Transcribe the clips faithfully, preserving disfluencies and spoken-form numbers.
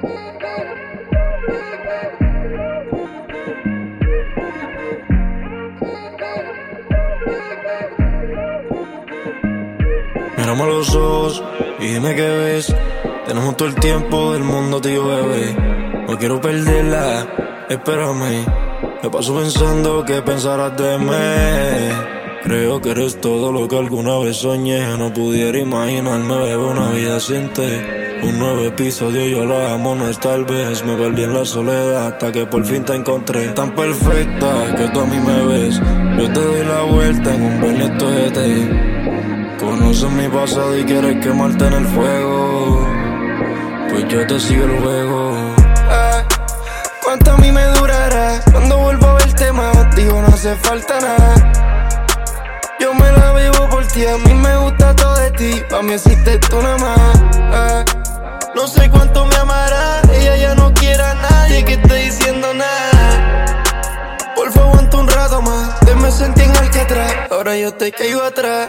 Mírame a los ojos y dime qué ves. Tenemos todo el tiempo del mundo, tío, bebé. No quiero perderla, espérame. Me paso pensando qué pensarás de mí. Creo que eres todo lo que alguna vez soñé. No pudiera imaginarme, bebé, una vida sin ti. Un nuevo episodio, yo lo amo, no es tal vez. Me perdí en la soledad hasta que por fin te encontré. Tan perfecta que tú a mí me ves. Yo te doy la vuelta en un Bentley G T. Conoces mi pasado y quieres quemarte en el fuego. Pues yo te sigo el juego. Ah, ¿cuánto a mí me durará? Cuando vuelvo a verte más, digo no hace falta nada. Yo me la vivo por ti, a mí me gusta todo de ti. Pa' mí existe tú nada más. Ah, no sé cuánto me amará. Ella ya no quiere a nadie que esté diciendo nada. Por favor, aguanta un rato más. Te me sentí en Alcatraz, ahora yo te caigo atrás.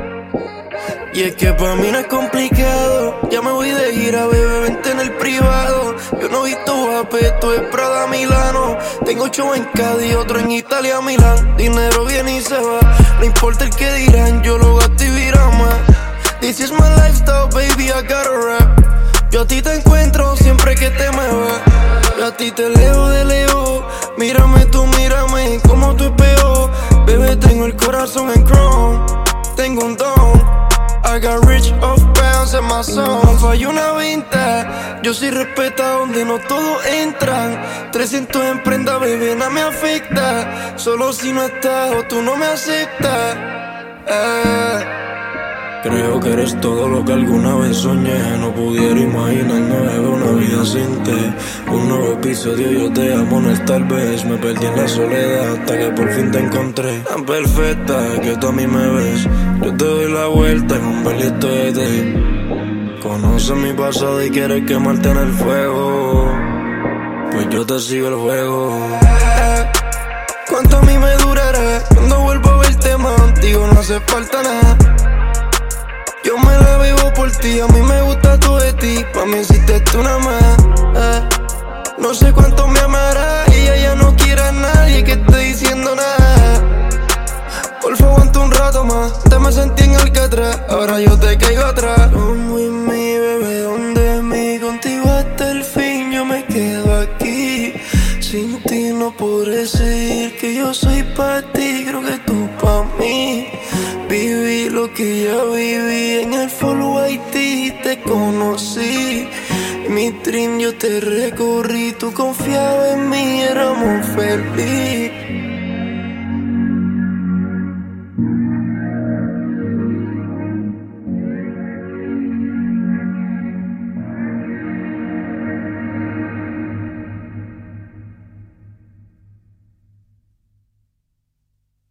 Y es que pa' mí no es complicado. Ya me voy de gira, bebé, vente en el privado. Yo no he visto Guapeto, es Prada, Milano. Tengo show en Cádiz, otro en Italia, Milán. Dinero viene y se va, no importa el que dirán. Yo lo gasto y vira más. This is my lifestyle, baby, I gotta rap. Yo a ti te encuentro siempre que te me vas. Yo a ti te leo de lejos. Mírame tú, mírame como tu espejo. Bebé, tengo el corazón en chrome. Tengo un don. I got rich off pounds en my song. Falló una venta. Yo soy respeta donde no todos entran. trescientos en prenda, bebé, nada me afecta. Solo si no estás o tú no me aceptas. Ah. Creo que eres todo lo que alguna vez soñé. No pudiera imaginarme, bebé, una vida sin ti. Un nuevo episodio, yo te amo, no es tal vez. Me perdí en la soledad hasta que por fin te encontré. Tan perfecta que tú a mí me ves. Yo te doy la vuelta en un Bentley G T. Conoces mi pasado y quieres quemarte en el fuego. Pues yo te sigo el juego. Ah, ¿cuánto a mí me durará? Cuando vuelvo a verte más, digo no hace falta nada. Yo me la vivo por ti, a mí me gusta todo de ti. Pa' mí hiciste tú nada más. Ah, no sé cuánto me amará. Ella ya no quiere a nadie que esté diciendo nada. Por favor, aguanta un rato más. Te me sentí en Alcatraz, ahora yo te caigo atrás. Como y mi bebé, donde mí contigo hasta el fin. Yo me quedo aquí. Sin ti no podré decir que yo soy pa' ti. Creo que tú pa' mí. Viví lo que ya viví en el Full White Tee, te conocí. Mi dream yo te recorrí, tú confiabas en mí, éramos felices.